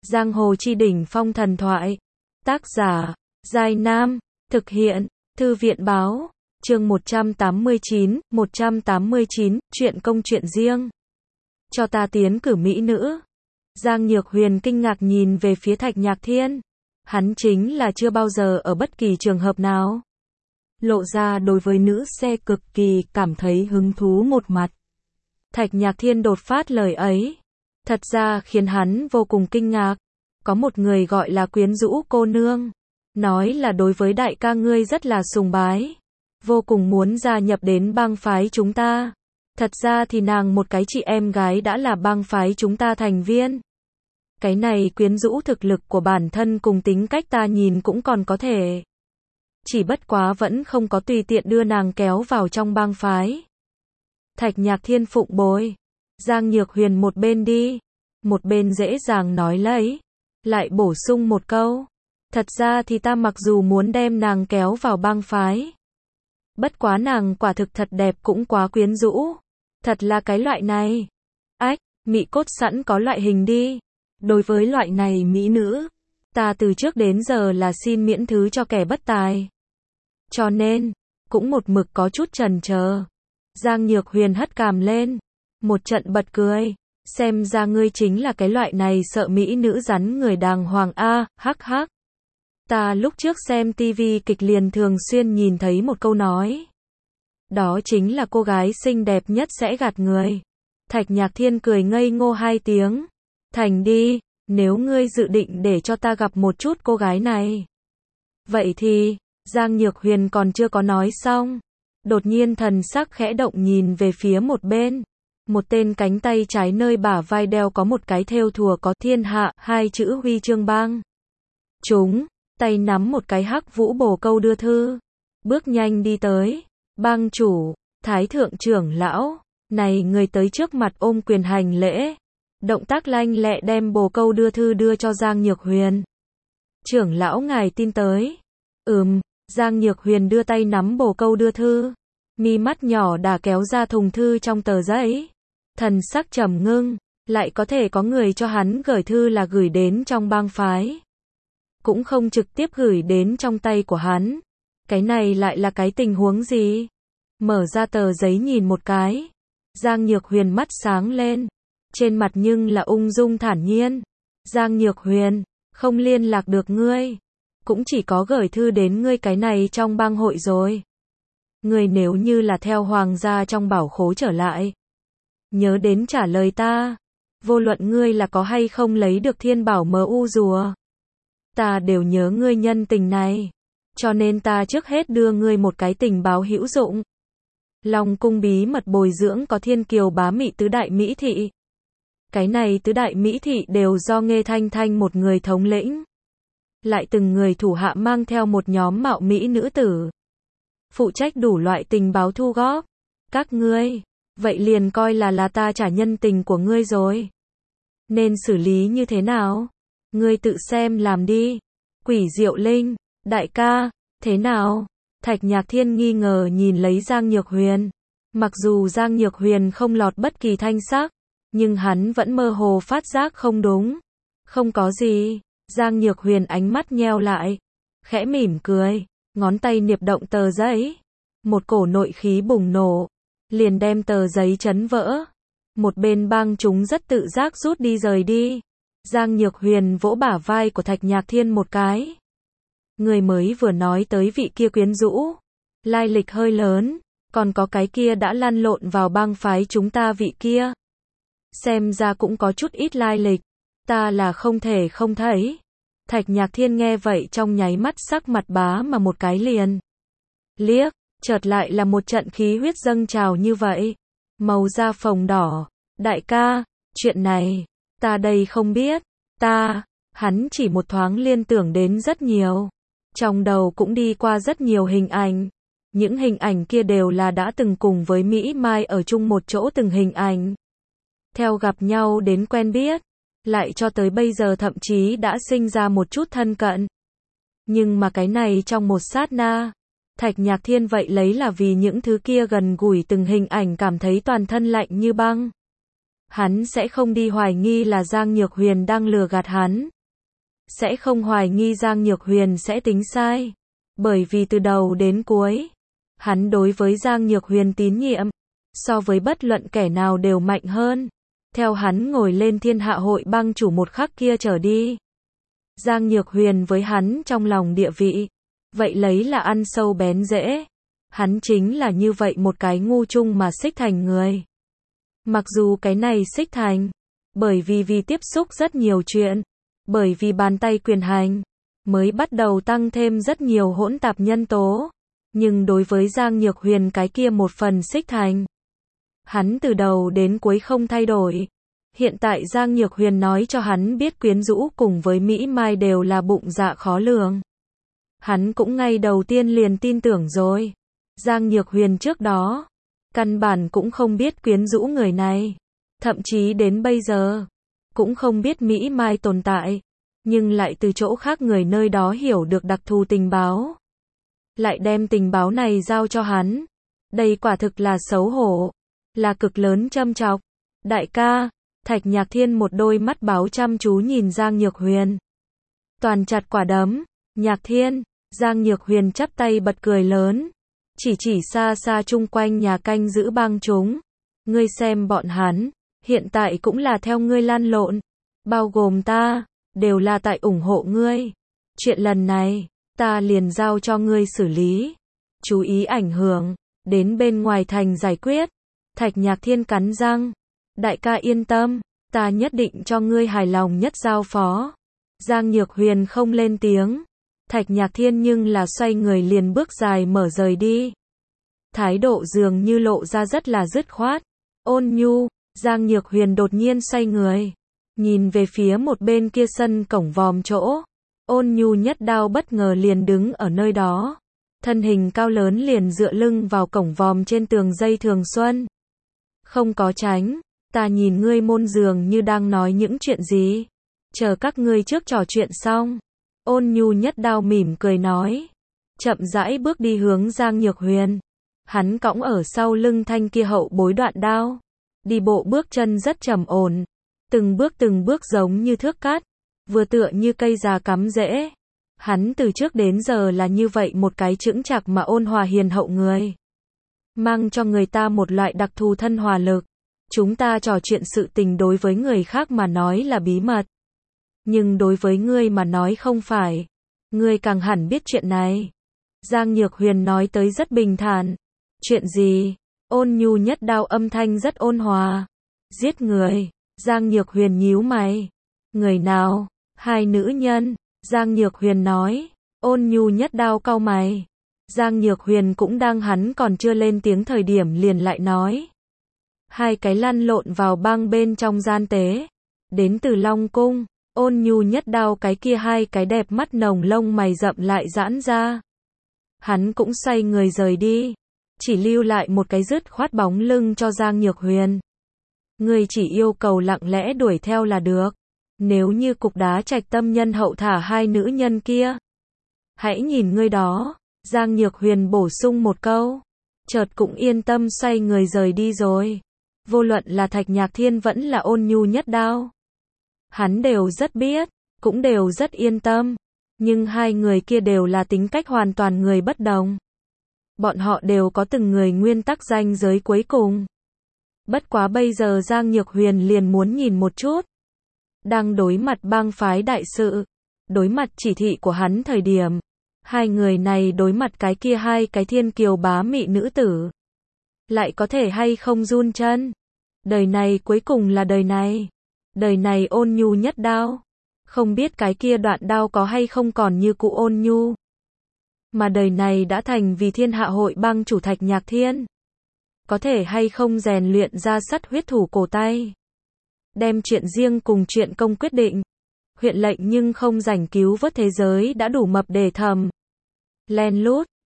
Giang hồ chi đỉnh phong thần thoại. Tác giả, Giai Nam. Thực hiện, Thư viện báo. Chương 189, chuyện công chuyện riêng. Cho ta tiến cử mỹ nữ. Giang Nhược Huyền kinh ngạc nhìn về phía Thạch Nhạc Thiên. Hắn chính là chưa bao giờ ở bất kỳ trường hợp nào lộ ra đối với nữ xe cực kỳ cảm thấy hứng thú một mặt. Thạch Nhạc Thiên đột phát lời ấy, thật ra khiến hắn vô cùng kinh ngạc. Có một người gọi là quyến rũ cô nương, nói là đối với đại ca ngươi rất là sùng bái, vô cùng muốn gia nhập đến bang phái chúng ta. Thật ra thì nàng một cái chị em gái đã là bang phái chúng ta thành viên. Cái này quyến rũ thực lực của bản thân cùng tính cách ta nhìn cũng còn có thể. Chỉ bất quá vẫn không có tùy tiện đưa nàng kéo vào trong bang phái. Thạch Nhạc Thiên phụng bồi. Giang Nhược Huyền một bên đi, một bên dễ dàng nói lấy. Lại bổ sung một câu. Thật ra thì ta mặc dù muốn đem nàng kéo vào bang phái. Bất quá nàng quả thực thật đẹp cũng quá quyến rũ. Thật là cái loại này. Ách, mị cốt sẵn có loại hình đi. Đối với loại này mỹ nữ, ta từ trước đến giờ là xin miễn thứ cho kẻ bất tài. Cho nên, cũng một mực có chút chần chờ. Giang Nhược Huyền hất cằm lên, một trận bật cười. Xem ra ngươi chính là cái loại này sợ mỹ nữ rắn người đàng hoàng a, hắc hắc. Ta lúc trước xem tivi kịch liền thường xuyên nhìn thấy một câu nói. Đó chính là cô gái xinh đẹp nhất sẽ gạt người. Thạch Nhạc Thiên cười ngây ngô hai tiếng. Thành đi, nếu ngươi dự định để cho ta gặp một chút cô gái này. Vậy thì, Giang Nhược Huyền còn chưa có nói xong. Đột nhiên thần sắc khẽ động nhìn về phía một bên. Một tên cánh tay trái nơi bả vai đeo có một cái thêu thùa có thiên hạ, hai chữ huy chương bang. Chúng, tay nắm một cái hắc vũ bồ câu đưa thư. Bước nhanh đi tới. Bang chủ, thái thượng trưởng lão. Này người tới trước mặt ôm quyền hành lễ. Động tác lanh lẹ đem bồ câu đưa thư đưa cho Giang Nhược Huyền. Trưởng lão ngài tin tới. Giang Nhược Huyền đưa tay nắm bồ câu đưa thư. Mi mắt nhỏ đã kéo ra thùng thư trong tờ giấy. Thần sắc trầm ngưng, lại có thể có người cho hắn gửi thư là gửi đến trong bang phái. Cũng không trực tiếp gửi đến trong tay của hắn. Cái này lại là cái tình huống gì? Mở ra tờ giấy nhìn một cái. Giang Nhược Huyền mắt sáng lên. Trên mặt nhưng là ung dung thản nhiên. Giang Nhược Huyền, không liên lạc được ngươi. Cũng chỉ có gửi thư đến ngươi cái này trong bang hội rồi. Ngươi nếu như là theo hoàng gia trong bảo khố trở lại. Nhớ đến trả lời ta. Vô luận ngươi là có hay không lấy được thiên bảo MU rùa. Ta đều nhớ ngươi nhân tình này. Cho nên ta trước hết đưa ngươi một cái tình báo hữu dụng. Long cung bí mật bồi dưỡng có thiên kiều bá mị tứ đại mỹ thị. Cái này tứ đại mỹ thị đều do Nghê Thanh Thanh một người thống lĩnh. Lại từng người thủ hạ mang theo một nhóm mạo mỹ nữ tử. Phụ trách đủ loại tình báo thu góp. Các ngươi, vậy liền coi là ta trả nhân tình của ngươi rồi. Nên xử lý như thế nào? Ngươi tự xem làm đi. Quỷ Diệu Linh, đại ca, thế nào? Thạch Nhạc Thiên nghi ngờ nhìn lấy Giang Nhược Huyền. Mặc dù Giang Nhược Huyền không lọt bất kỳ thanh sắc, nhưng hắn vẫn mơ hồ phát giác không đúng. Không có gì. Giang Nhược Huyền ánh mắt nheo lại. Khẽ mỉm cười. Ngón tay niệp động tờ giấy. Một cổ nội khí bùng nổ. Liền đem tờ giấy chấn vỡ. Một bên bang chúng rất tự giác rút đi rời đi. Giang Nhược Huyền vỗ bả vai của Thạch Nhạc Thiên một cái. Người mới vừa nói tới vị kia quyến rũ. Lai lịch hơi lớn. Còn có cái kia đã lăn lộn vào bang phái chúng ta vị kia. Xem ra cũng có chút ít lai lịch. Ta là không thể không thấy. Thạch Nhạc Thiên nghe vậy trong nháy mắt sắc mặt bá mà một cái liền. Liếc, chợt lại là một trận khí huyết dâng trào như vậy. Màu da phồng đỏ. Đại ca, chuyện này, ta đây không biết. Hắn chỉ một thoáng liên tưởng đến rất nhiều. Trong đầu cũng đi qua rất nhiều hình ảnh. Những hình ảnh kia đều là đã từng cùng với Mỹ Mai ở chung một chỗ từng hình ảnh. Theo gặp nhau đến quen biết. Lại cho tới bây giờ thậm chí đã sinh ra một chút thân cận. Nhưng mà cái này trong một sát na. Thạch Nhạc Thiên vậy lấy là vì những thứ kia gần gũi từng hình ảnh cảm thấy toàn thân lạnh như băng. Hắn sẽ không đi hoài nghi là Giang Nhược Huyền đang lừa gạt hắn. sẽ không hoài nghi Giang Nhược Huyền sẽ tính sai. Bởi vì từ đầu đến cuối, hắn đối với Giang Nhược Huyền tín nhiệm, so với bất luận kẻ nào đều mạnh hơn. Theo hắn ngồi lên thiên hạ hội bang chủ một khắc kia trở đi, Giang Nhược Huyền với hắn trong lòng địa vị, vậy lấy là ăn sâu bén rễ. Hắn chính là như vậy một cái ngu chung mà xích thành người. Mặc dù cái này xích thành, bởi vì tiếp xúc rất nhiều chuyện, bởi vì bàn tay quyền hành, mới bắt đầu tăng thêm rất nhiều hỗn tạp nhân tố. Nhưng đối với Giang Nhược Huyền cái kia một phần xích thành, hắn từ đầu đến cuối không thay đổi. Hiện tại Giang Nhược Huyền nói cho hắn biết quyến rũ cùng với Mỹ Mai đều là bụng dạ khó lường. Hắn cũng ngay đầu tiên liền tin tưởng rồi. Giang Nhược Huyền trước đó, căn bản cũng không biết quyến rũ người này. Thậm chí đến bây giờ, cũng không biết Mỹ Mai tồn tại. Nhưng lại từ chỗ khác người nơi đó hiểu được đặc thù tình báo. Lại đem tình báo này giao cho hắn. Đây quả thực là xấu hổ. Là cực lớn châm chọc. Đại ca, Thạch Nhạc Thiên một đôi mắt báo chăm chú nhìn Giang Nhược Huyền. Toàn chặt quả đấm. Nhạc Thiên, Giang Nhược Huyền chắp tay bật cười lớn. Chỉ xa xa chung quanh nhà canh giữ bang chúng. Ngươi xem bọn hắn, hiện tại cũng là theo ngươi lăn lộn. Bao gồm ta, đều là tại ủng hộ ngươi. Chuyện lần này, ta liền giao cho ngươi xử lý. Chú ý ảnh hưởng, đến bên ngoài thành giải quyết. Thạch Nhạc Thiên cắn răng. Đại ca yên tâm, ta nhất định cho ngươi hài lòng nhất giao phó. Giang Nhược Huyền không lên tiếng. Thạch Nhạc Thiên nhưng là xoay người liền bước dài mở rời đi. Thái độ dường như lộ ra rất là dứt khoát. Ôn nhu, Giang Nhược Huyền đột nhiên xoay người. Nhìn về phía một bên kia sân cổng vòm chỗ. Ôn nhu nhất đao bất ngờ liền đứng ở nơi đó. Thân hình cao lớn liền dựa lưng vào cổng vòm trên tường dây thường xuân. Không có tránh, ta nhìn ngươi môn dường như đang nói những chuyện gì. Chờ các ngươi trước trò chuyện xong. Ôn nhu nhất đao mỉm cười nói. Chậm rãi bước đi hướng Giang Nhược Huyền. Hắn cõng ở sau lưng thanh kia hậu bối đoạn đao. Đi bộ bước chân rất trầm ổn. Từng bước giống như thước cát. Vừa tựa như cây già cắm rễ. Hắn từ trước đến giờ là như vậy một cái chững chạc mà ôn hòa hiền hậu người. Mang cho người ta một loại đặc thù thân hòa lực. Chúng ta trò chuyện sự tình đối với người khác mà nói là bí mật. Nhưng đối với ngươi mà nói không phải. Ngươi càng hẳn biết chuyện này. Giang Nhược Huyền nói tới rất bình thản. Chuyện gì? Ôn nhu nhất đao âm thanh rất ôn hòa. Giết người. Giang Nhược Huyền nhíu mày. Người nào? Hai nữ nhân. Giang Nhược Huyền nói. Ôn nhu nhất đao cau mày. Giang Nhược Huyền cũng đang hắn còn chưa lên tiếng thời điểm liền lại nói. Hai cái lăn lộn vào bang bên trong gian tế. Đến từ Long Cung. Ôn nhu nhất đao cái kia hai cái đẹp mắt nồng lông mày rậm lại giãn ra. Hắn cũng xoay người rời đi. Chỉ lưu lại một cái dứt khoát bóng lưng cho Giang Nhược Huyền. Ngươi chỉ yêu cầu lặng lẽ đuổi theo là được. Nếu như cục đá Trạch Tâm nhân hậu thả hai nữ nhân kia. Hãy nhìn ngươi đó. Giang Nhược Huyền bổ sung một câu. Chợt cũng yên tâm xoay người rời đi rồi. Vô luận là Thạch Nhạc Thiên vẫn là ôn nhu nhất đao. Hắn đều rất biết, cũng đều rất yên tâm. Nhưng hai người kia đều là tính cách hoàn toàn người bất đồng. Bọn họ đều có từng người nguyên tắc ranh giới cuối cùng. Bất quá bây giờ Giang Nhược Huyền liền muốn nhìn một chút. Đang đối mặt bang phái đại sự, đối mặt chỉ thị của hắn thời điểm. Hai người này đối mặt cái kia hai cái thiên kiều bá mị nữ tử. Lại có thể hay không run chân. Đời này cuối cùng là đời này. Đời này ôn nhu nhất đao. Không biết cái kia đoạn đao có hay không còn như cụ ôn nhu. Mà đời này đã thành vì thiên hạ hội bang chủ Thạch Nhạc Thiên. Có thể hay không rèn luyện ra sắt huyết thủ cổ tay. Đem chuyện riêng cùng chuyện công quyết định. Huyện lệnh nhưng không rảnh cứu vớt thế giới đã đủ mập để thầm. Len lút,